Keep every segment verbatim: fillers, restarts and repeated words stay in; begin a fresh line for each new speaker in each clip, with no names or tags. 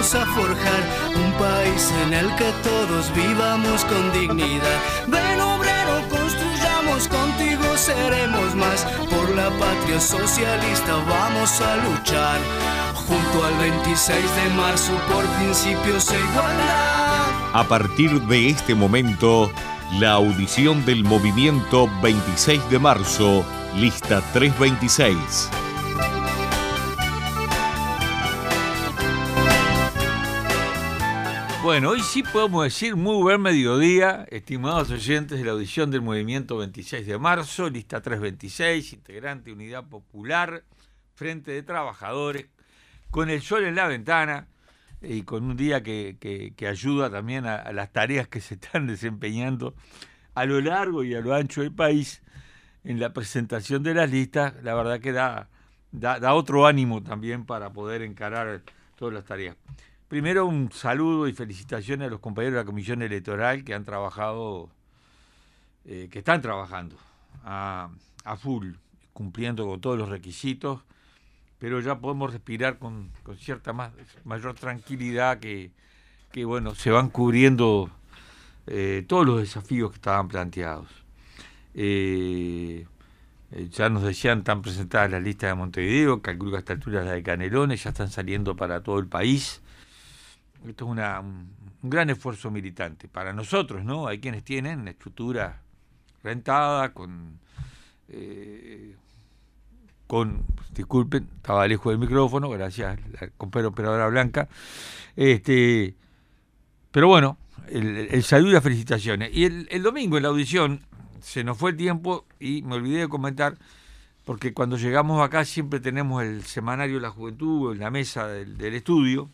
vamos a forjar un país en el que todos vivamos con dignidad. Ven obrero, construyamos, contigo seremos más. Por la patria socialista vamos a luchar, junto al veintiséis de marzo por principios e igualdad.
A partir de este momento, la audición del movimiento veintiséis de marzo, lista trescientos veintiséis.
Bueno, hoy sí podemos decir muy buen mediodía, estimados oyentes de la audición del movimiento veintiséis de marzo, lista trescientos veintiséis, integrante Unidad Popular, Frente de Trabajadores, con el sol en la ventana y con un día que, que, que ayuda también a, a las tareas que se están desempeñando a lo largo y a lo ancho del país en la presentación de las listas. La verdad que da, da, da otro ánimo también para poder encarar todas las tareas. Primero, un saludo y felicitaciones a los compañeros de la Comisión Electoral que han trabajado, eh, que están trabajando a, a full, cumpliendo con todos los requisitos, pero ya podemos respirar con, con cierta más, mayor tranquilidad que, que, bueno, se van cubriendo eh, todos los desafíos que estaban planteados. Eh, eh, ya nos decían, están presentadas las listas de Montevideo, calculo que a esta altura las de Canelones, ya están saliendo para todo el país. Esto es una, un, un gran esfuerzo militante para nosotros, ¿no? Hay quienes tienen una estructura rentada, con, eh, con, disculpen, estaba lejos del micrófono, gracias, la compañera operadora Blanca. Este, pero bueno, el, el saludo y las felicitaciones. Y el, el domingo en la audición se nos fue el tiempo y me olvidé de comentar, porque cuando llegamos acá siempre tenemos el semanario de la juventud en la mesa del, del estudio.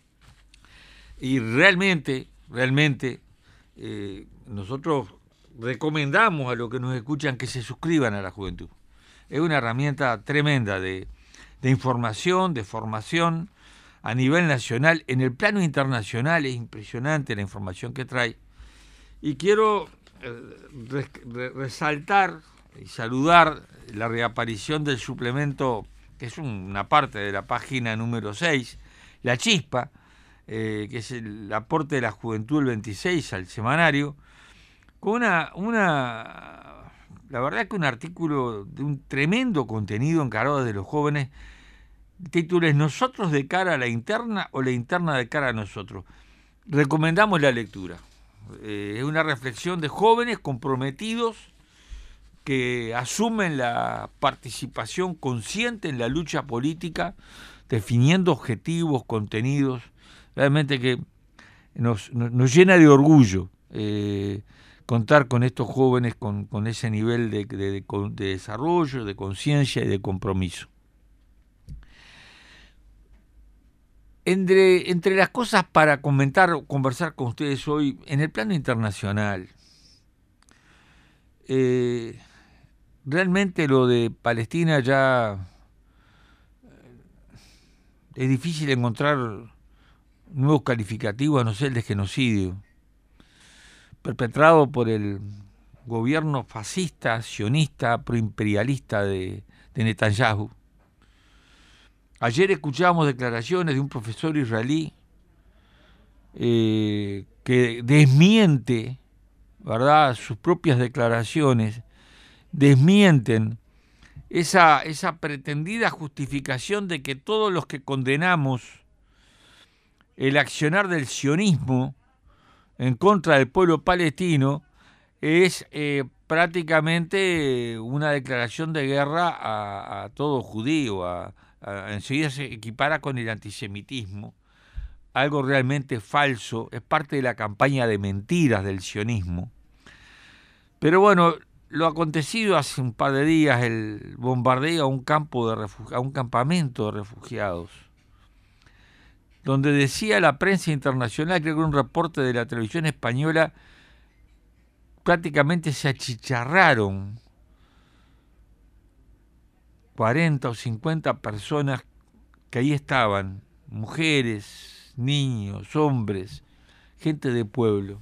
Y realmente, realmente, eh, nosotros recomendamos a los que nos escuchan que se suscriban a la juventud. Es una herramienta tremenda de, de información, de formación a nivel nacional. En el plano internacional es impresionante la información que trae. Y quiero eh, res, re, resaltar y saludar la reaparición del suplemento, que es una parte de la página número seis, La Chispa, Eh, que es el aporte de la juventud del veintiséis al semanario, con una, una, la verdad que un artículo de un tremendo contenido encarado desde los jóvenes. El título es ¿Nosotros de cara a la interna o la interna de cara a nosotros? Recomendamos la lectura. Eh, es una reflexión de jóvenes comprometidos que asumen la participación consciente en la lucha política, definiendo objetivos, contenidos. Realmente que nos, nos, nos llena de orgullo eh, contar con estos jóvenes con, con ese nivel de, de, de, de desarrollo, de conciencia y de compromiso. Entre, entre las cosas para comentar o conversar con ustedes hoy, en el plano internacional, eh, realmente lo de Palestina ya es difícil encontrar nuevos calificativos, a no ser el de genocidio, perpetrado por el gobierno fascista, sionista, proimperialista de, de Netanyahu. Ayer escuchábamos declaraciones de un profesor israelí eh, que desmiente, ¿verdad?, sus propias declaraciones, desmienten esa, esa pretendida justificación de que todos los que condenamos el accionar del sionismo en contra del pueblo palestino es eh, prácticamente una declaración de guerra a, a todo judío, a, a, enseguida se equipara con el antisemitismo, algo realmente falso, es parte de la campaña de mentiras del sionismo. Pero bueno, lo acontecido hace un par de días, el bombardeo a un campo de refugi- a un campamento de refugiados, donde decía la prensa internacional, creo que un reporte de la televisión española, prácticamente se achicharraron cuarenta o cincuenta personas que ahí estaban, mujeres, niños, hombres, gente de pueblo.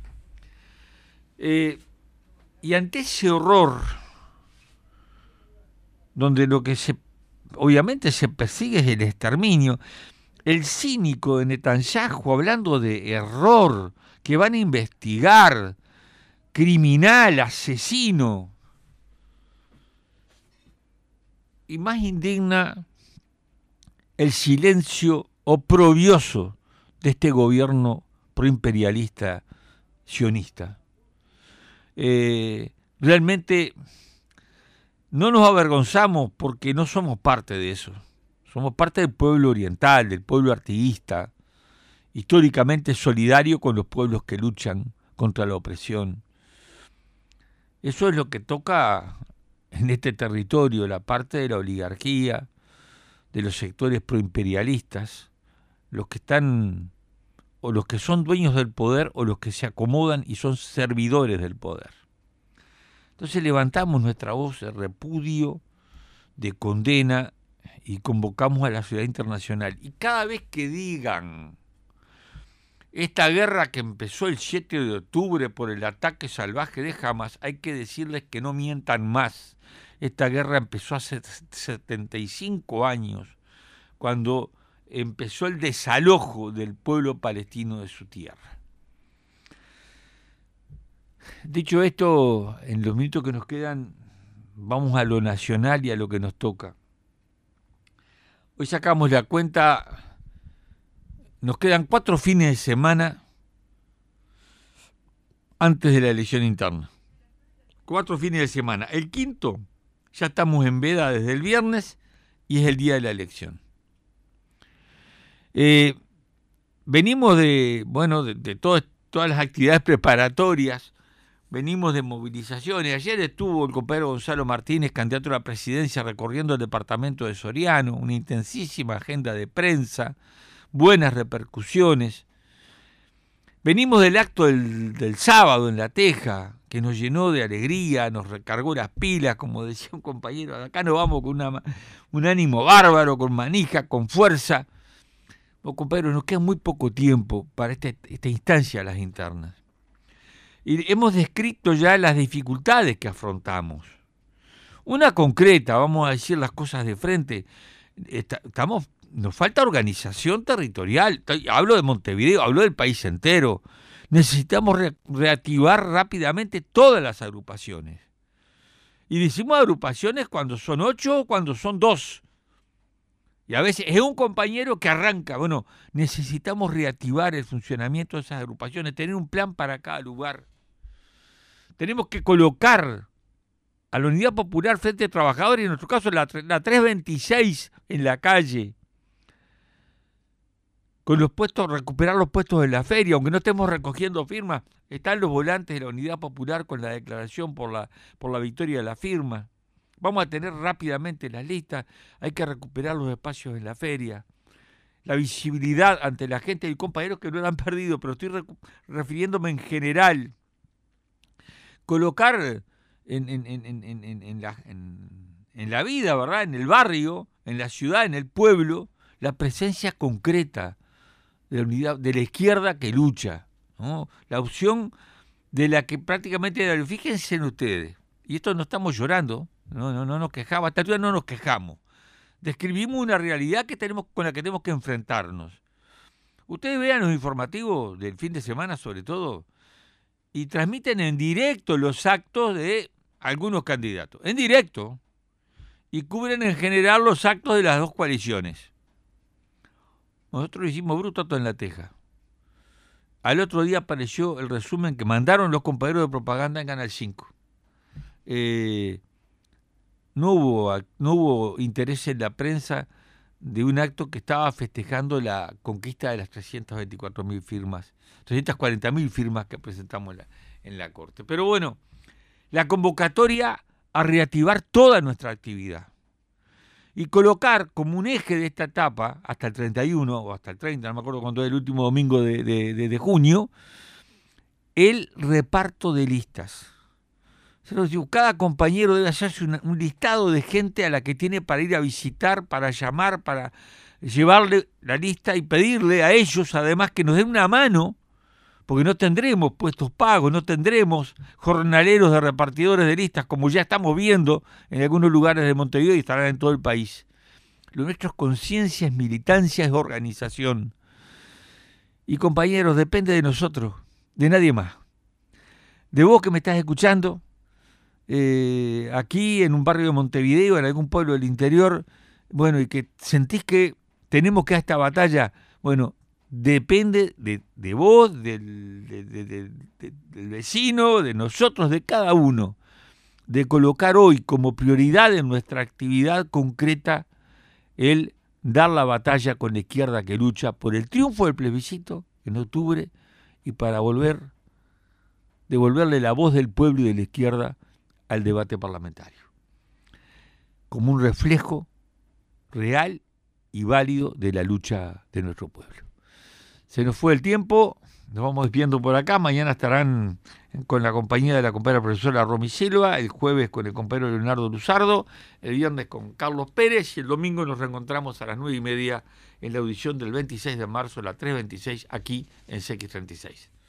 Eh, y ante ese horror, donde lo que se, obviamente se persigue es el exterminio, el cínico de Netanyahu hablando de error, que van a investigar, criminal, asesino. Y más indigna el silencio oprobioso de este gobierno proimperialista sionista. Eh, realmente no nos avergonzamos porque no somos parte de eso. Somos parte del pueblo oriental, del pueblo artiguista, históricamente solidario con los pueblos que luchan contra la opresión. Eso es lo que toca en este territorio, la parte de la oligarquía, de los sectores proimperialistas, los que están, o los que son dueños del poder, o los que se acomodan y son servidores del poder. Entonces levantamos nuestra voz de repudio, de condena, y convocamos a la sociedad internacional. Y cada vez que digan esta guerra que empezó el siete de octubre por el ataque salvaje de Hamas, hay que decirles que no mientan más. Esta guerra empezó hace setenta y cinco años, cuando empezó el desalojo del pueblo palestino de su tierra. Dicho esto, en los minutos que nos quedan, vamos a lo nacional y a lo que nos toca. Hoy sacamos la cuenta, nos quedan cuatro fines de semana antes de la elección interna. Cuatro fines de semana. El quinto, ya estamos en veda desde el viernes y es el día de la elección. Eh, venimos de, bueno, de, de todo, todas las actividades preparatorias, venimos de movilizaciones. Ayer estuvo el compañero Gonzalo Martínez, candidato a la presidencia, recorriendo el departamento de Soriano, una intensísima agenda de prensa, buenas repercusiones. Venimos del acto del, del sábado en La Teja, que nos llenó de alegría, nos recargó las pilas, como decía un compañero, acá nos vamos con una, un ánimo bárbaro, con manija, con fuerza. Oh, compañero, nos queda muy poco tiempo para este, esta instancia, las internas. Y hemos descrito ya las dificultades que afrontamos. Una concreta, vamos a decir las cosas de frente, estamos, nos falta organización territorial. Hablo de Montevideo, hablo del país entero. Necesitamos re reactivar rápidamente todas las agrupaciones. Y decimos agrupaciones cuando son ocho o cuando son dos. Y a veces es un compañero que arranca. Bueno, necesitamos reactivar el funcionamiento de esas agrupaciones, tener un plan para cada lugar. Tenemos que colocar a la Unidad Popular Frente de Trabajadores, en nuestro caso la, la trescientos veintiséis en la calle, con los puestos, recuperar los puestos de la feria, aunque no estemos recogiendo firmas, están los volantes de la Unidad Popular con la declaración por la, por la victoria de la firma. Vamos a tener rápidamente las listas, hay que recuperar los espacios en la feria, la visibilidad ante la gente y compañeros que no la han perdido, pero estoy refiriéndome en general. Colocar en, en, en, en, en, en, la, en, en la vida, ¿verdad? En el barrio, en la ciudad, en el pueblo, la presencia concreta de la unidad, de la izquierda que lucha, ¿no? La opción de la que prácticamente, fíjense en ustedes, y esto no estamos llorando, no, no, no nos quejamos, hasta ahora no nos quejamos, describimos una realidad que tenemos, con la que tenemos que enfrentarnos. Ustedes vean los informativos del fin de semana, sobre todo, y transmiten en directo los actos de algunos candidatos, en directo, y cubren en general los actos de las dos coaliciones. Nosotros hicimos bruto en La Teja. Al otro día apareció el resumen que mandaron los compañeros de propaganda en Canal cinco. Eh, no hubo, no hubo interés en la prensa de un acto que estaba festejando la conquista de las trescientas veinticuatro mil firmas, trescientas cuarenta mil firmas que presentamos en la, en la Corte. Pero bueno, la convocatoria a reactivar toda nuestra actividad y colocar como un eje de esta etapa, hasta el treinta y uno o hasta el treinta, no me acuerdo cuándo es el último domingo de, de, de, de junio, el reparto de listas. Se los digo, cada compañero debe hacerse una, un listado de gente a la que tiene para ir a visitar, para llamar, para llevarle la lista y pedirle a ellos además que nos den una mano, porque no tendremos puestos pagos, no tendremos jornaleros de repartidores de listas, como ya estamos viendo en algunos lugares de Montevideo y estarán en todo el país. Lo nuestro es conciencia, es militancia, es organización. Y compañeros, depende de nosotros, de nadie más. De vos que me estás escuchando, eh, aquí en un barrio de Montevideo, en algún pueblo del interior, bueno, y que sentís que tenemos que dar esta batalla, bueno, depende de, de vos, del, de, de, de, de, del vecino, de nosotros, de cada uno, de colocar hoy como prioridad en nuestra actividad concreta el dar la batalla con la izquierda que lucha por el triunfo del plebiscito en octubre y para volver, devolverle la voz del pueblo y de la izquierda al debate parlamentario, como un reflejo real y válido de la lucha de nuestro pueblo. Se nos fue el tiempo, nos vamos viendo por acá, mañana estarán con la compañía de la compañera profesora Romy Silva, el jueves con el compañero Leonardo Luzardo, el viernes con Carlos Pérez y el domingo nos reencontramos a las nueve y media en la audición del veintiséis de marzo, a las tres veintiséis, aquí en C X treinta y seis.